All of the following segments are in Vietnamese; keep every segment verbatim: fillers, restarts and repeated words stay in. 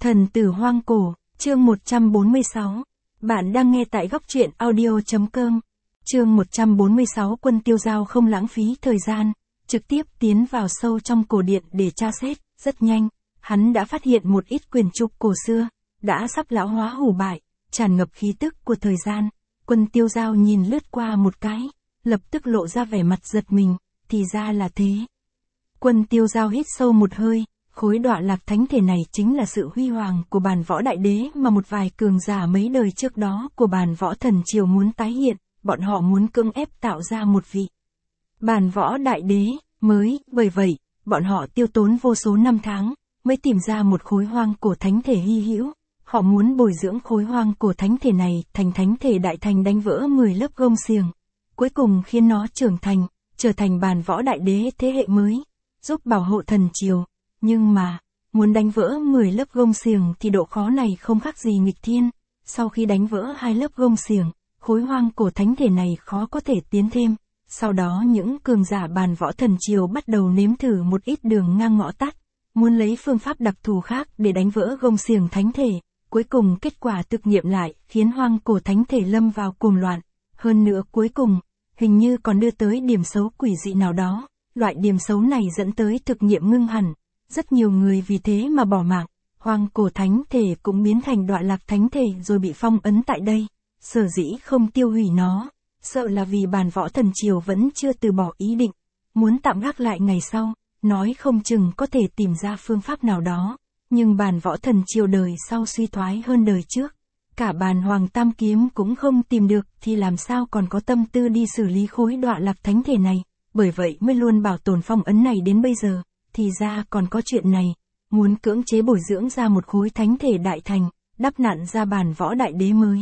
Thần tử hoang cổ, chương một trăm bốn mươi sáu. Bạn đang nghe tại góc truyện audio chấm com. Chương một trăm bốn mươi sáu. Quân Tiêu Dao không lãng phí thời gian, trực tiếp tiến vào sâu trong cổ điện để tra xét. Rất nhanh, hắn đã phát hiện một ít quyền trục cổ xưa, đã sắp lão hóa hủ bại, tràn ngập khí tức của thời gian. Quân Tiêu Dao nhìn lướt qua một cái, lập tức lộ ra vẻ mặt giật mình, thì ra là thế. Quân Tiêu Dao hít sâu một hơi. Khối đọa lạc thánh thể này chính là sự huy hoàng của bàn võ đại đế mà một vài cường giả mấy đời trước đó của bàn võ thần triều muốn tái hiện, bọn họ muốn cưỡng ép tạo ra một vị bàn võ đại đế mới, bởi vậy, bọn họ tiêu tốn vô số năm tháng, mới tìm ra một khối hoang cổ thánh thể hy hữu. Họ muốn bồi dưỡng khối hoang cổ thánh thể này thành thánh thể đại thành, đánh vỡ mười lớp gông xiềng, cuối cùng khiến nó trưởng thành, trở thành bàn võ đại đế thế hệ mới, giúp bảo hộ thần triều. Nhưng mà, muốn đánh vỡ mười lớp gông xiềng thì độ khó này không khác gì nghịch thiên. Sau khi đánh vỡ hai lớp gông xiềng, khối hoang cổ thánh thể này khó có thể tiến thêm. Sau đó những cường giả bàn võ thần triều bắt đầu nếm thử một ít đường ngang ngõ tắt, muốn lấy phương pháp đặc thù khác để đánh vỡ gông xiềng thánh thể. Cuối cùng kết quả thực nghiệm lại khiến hoang cổ thánh thể lâm vào cuồng loạn. Hơn nữa cuối cùng, hình như còn đưa tới điểm xấu quỷ dị nào đó. Loại điểm xấu này dẫn tới thực nghiệm ngưng hẳn. Rất nhiều người vì thế mà bỏ mạng, hoang cổ thánh thể cũng biến thành đọa lạc thánh thể rồi bị phong ấn tại đây. Sở dĩ không tiêu hủy nó, sợ là vì bàn võ thần triều vẫn chưa từ bỏ ý định, muốn tạm gác lại ngày sau, nói không chừng có thể tìm ra phương pháp nào đó. Nhưng bàn võ thần triều đời sau suy thoái hơn đời trước, cả bàn hoàng tam kiếm cũng không tìm được thì làm sao còn có tâm tư đi xử lý khối đọa lạc thánh thể này, bởi vậy mới luôn bảo tồn phong ấn này đến bây giờ. Thì ra còn có chuyện này, muốn cưỡng chế bồi dưỡng ra một khối thánh thể đại thành, đắp nặn ra bàn võ đại đế mới.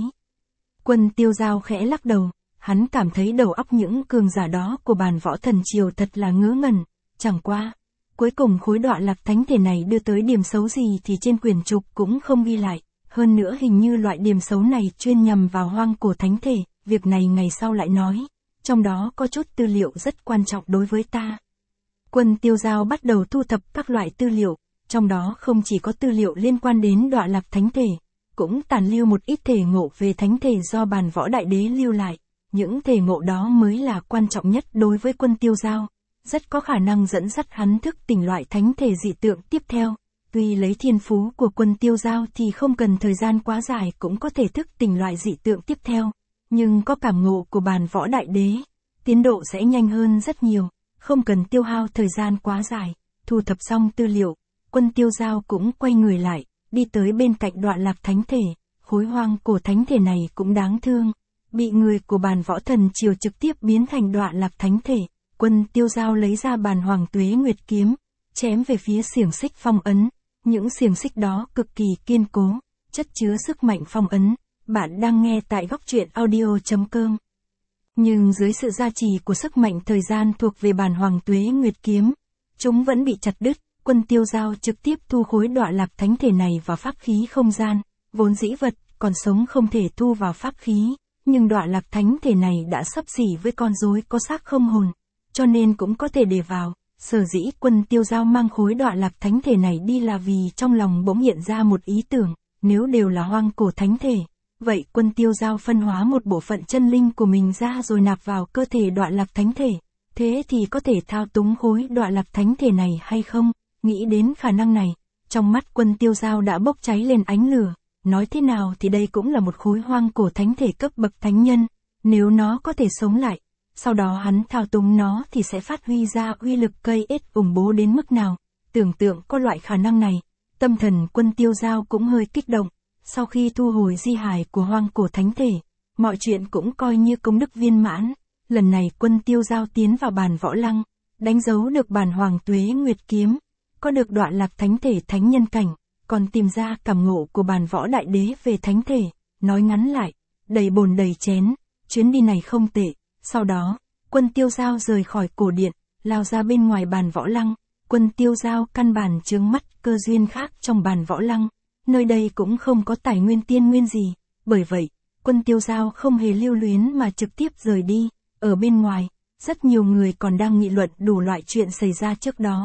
Quân Tiêu Dao khẽ lắc đầu, hắn cảm thấy đầu óc những cường giả đó của bàn võ thần triều thật là ngớ ngẩn. Chẳng qua, cuối cùng khối đọa lạc thánh thể này đưa tới điểm xấu gì thì trên quyển trục cũng không ghi lại. Hơn nữa hình như loại điểm xấu này chuyên nhằm vào hoang cổ thánh thể, việc này ngày sau lại nói. Trong đó có chút tư liệu rất quan trọng đối với ta. Quân Tiêu Dao bắt đầu thu thập các loại tư liệu, trong đó không chỉ có tư liệu liên quan đến đọa lạc thánh thể, cũng tàn lưu một ít thể ngộ về thánh thể do bàn võ đại đế lưu lại. Những thể ngộ đó mới là quan trọng nhất đối với Quân Tiêu Dao, rất có khả năng dẫn dắt hắn thức tỉnh loại thánh thể dị tượng tiếp theo. Tuy lấy thiên phú của Quân Tiêu Dao thì không cần thời gian quá dài cũng có thể thức tỉnh loại dị tượng tiếp theo, nhưng có cảm ngộ của bàn võ đại đế, tiến độ sẽ nhanh hơn rất nhiều. Không cần tiêu hao thời gian quá dài. Thu thập xong tư liệu, Quân Tiêu Dao cũng quay người lại, đi tới bên cạnh đọa lạc thánh thể. Khối hoang cổ thánh thể này cũng đáng thương, bị người của bàn võ thần triều trực tiếp biến thành đọa lạc thánh thể. Quân Tiêu Dao lấy ra bàn hoàng tuế nguyệt kiếm, chém về phía xiềng xích phong ấn. Những xiềng xích đó cực kỳ kiên cố, chất chứa sức mạnh phong ấn. Bạn đang nghe tại góc truyện audio chấm com. Nhưng dưới sự gia trì của sức mạnh thời gian thuộc về bàn hoàng tuế nguyệt kiếm, chúng vẫn bị chặt đứt. Quân Tiêu Dao trực tiếp thu khối đọa lạc thánh thể này vào pháp khí không gian. Vốn dĩ vật còn sống không thể thu vào pháp khí, nhưng đọa lạc thánh thể này đã xấp xỉ với con rối có xác không hồn, cho nên cũng có thể để vào. Sở dĩ Quân Tiêu Dao mang khối đọa lạc thánh thể này đi là vì trong lòng bỗng hiện ra một ý tưởng, nếu đều là hoang cổ thánh thể, vậy Quân Tiêu Dao phân hóa một bộ phận chân linh của mình ra rồi nạp vào cơ thể đọa lạc thánh thể, thế thì có thể thao túng khối đọa lạc thánh thể này hay không? Nghĩ đến khả năng này, trong mắt Quân Tiêu Dao đã bốc cháy lên ánh lửa. Nói thế nào thì đây cũng là một khối hoang cổ thánh thể cấp bậc thánh nhân, nếu nó có thể sống lại, sau đó hắn thao túng nó thì sẽ phát huy ra uy lực cây ết ủng bố đến mức nào. Tưởng tượng có loại khả năng này, tâm thần Quân Tiêu Dao cũng hơi kích động. Sau khi thu hồi di hài của hoang cổ thánh thể, mọi chuyện cũng coi như công đức viên mãn. Lần này Quân Tiêu Dao tiến vào bàn võ lăng, đánh dấu được bàn hoàng tuế nguyệt kiếm, có được đọa lạc thánh thể thánh nhân cảnh, còn tìm ra cảm ngộ của bàn võ đại đế về thánh thể. Nói ngắn lại, đầy bồn đầy chén, chuyến đi này không tệ. Sau đó, Quân Tiêu Dao rời khỏi cổ điện, lao ra bên ngoài bàn võ lăng. Quân Tiêu Dao căn bản chướng mắt cơ duyên khác trong bàn võ lăng. Nơi đây cũng không có tài nguyên tiên nguyên gì, bởi vậy, Quân Tiêu Dao không hề lưu luyến mà trực tiếp rời đi. Ở bên ngoài, rất nhiều người còn đang nghị luận đủ loại chuyện xảy ra trước đó.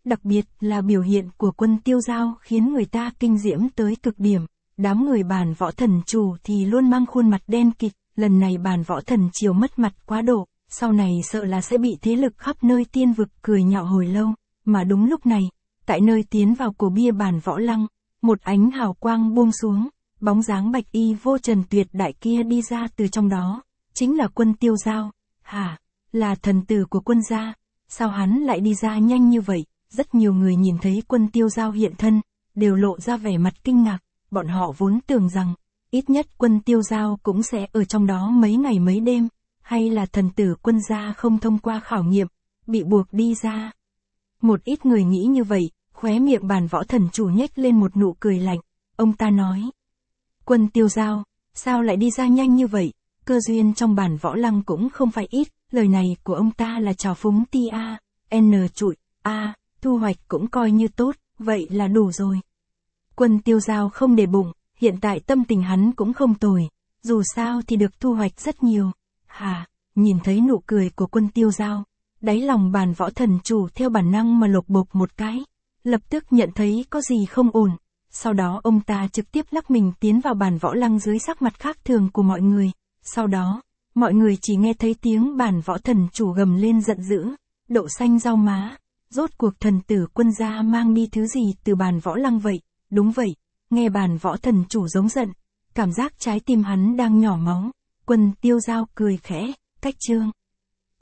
Đặc biệt là biểu hiện của Quân Tiêu Dao khiến người ta kinh diễm tới cực điểm. Đám người Bàn Võ Thần Chủ thì luôn mang khuôn mặt đen kịt, lần này Bàn Võ Thần Triều mất mặt quá độ, sau này sợ là sẽ bị thế lực khắp nơi tiên vực cười nhạo hồi lâu. Mà đúng lúc này, tại nơi tiến vào cổ bia Bàn Võ Lăng, một ánh hào quang buông xuống, bóng dáng bạch y vô trần tuyệt đại kia đi ra từ trong đó, chính là Quân Tiêu Dao. Hả, là thần tử của Quân gia, sao hắn lại đi ra nhanh như vậy? Rất nhiều người nhìn thấy Quân Tiêu Dao hiện thân, đều lộ ra vẻ mặt kinh ngạc, bọn họ vốn tưởng rằng, ít nhất Quân Tiêu Dao cũng sẽ ở trong đó mấy ngày mấy đêm, hay là thần tử Quân gia không thông qua khảo nghiệm, bị buộc đi ra. Một ít người nghĩ như vậy, khóe miệng Bàn Võ Thần Chủ nhếch lên một nụ cười lạnh, ông ta nói. Quân Tiêu Dao, sao lại đi ra nhanh như vậy? Cơ duyên trong Bàn Võ Lăng cũng không phải ít, lời này của ông ta là trào phúng ti a, n trụi, a, thu hoạch cũng coi như tốt, vậy là đủ rồi. Quân Tiêu Dao không để bụng, hiện tại tâm tình hắn cũng không tồi, dù sao thì được thu hoạch rất nhiều. Hà, nhìn thấy nụ cười của Quân Tiêu Dao, đáy lòng Bàn Võ Thần Chủ theo bản năng mà lộc bộc một cái, lập tức nhận thấy có gì không ổn. Sau đó ông ta trực tiếp lắc mình tiến vào Bàn Võ Lăng dưới sắc mặt khác thường của mọi người. Sau đó, mọi người chỉ nghe thấy tiếng Bàn Võ Thần Chủ gầm lên giận dữ, độ xanh rau má. Rốt cuộc thần tử Quân gia mang đi thứ gì từ Bàn Võ Lăng vậy? Đúng vậy, nghe Bàn Võ Thần Chủ giống giận, cảm giác trái tim hắn đang nhỏ máu. Quân Tiêu Dao cười khẽ, cách chương.